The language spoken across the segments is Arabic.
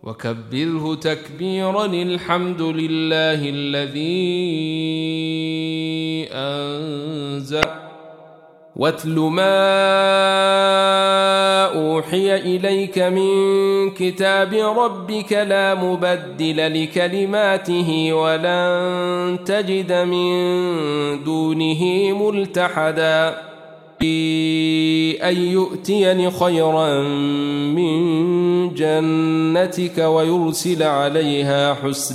وكبره تكبيرا. الحمد لله الذي أنزل. واتل ما أوحي إليك من كتاب ربك لا مبدل لكلماته ولن تجد من دونه ملتحدا. أن يؤتيني خيرا من جنتك ويرسل عليها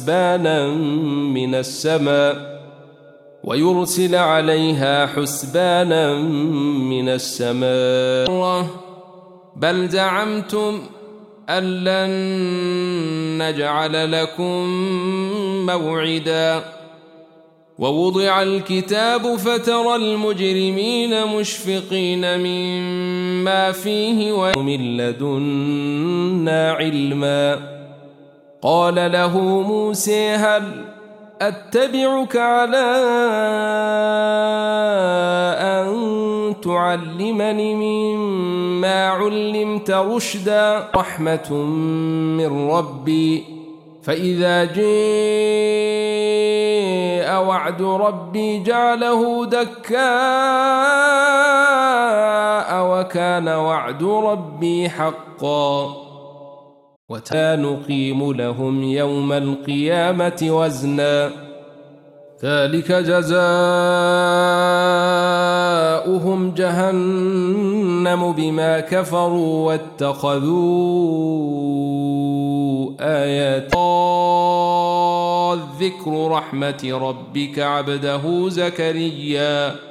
حسبانا من السماء بل زعمتم أن لن نجعل لكم موعدا. ووضع الكتاب فترى المجرمين مشفقين مما فيه ومن لدنا علما. قال له موسى هل أتبعك على أن تعلمني مما علمت رشدا. رحمة من ربي فإذا جاء وعد ربي جعله دكاء وكان وعد ربي حقا. وَنُقِيمُ لهم يوم القيامة وزنا. ذلك جزاؤهم جهنم بما كفروا واتخذوا آيات ذكر رحمة ربك عبده زكريا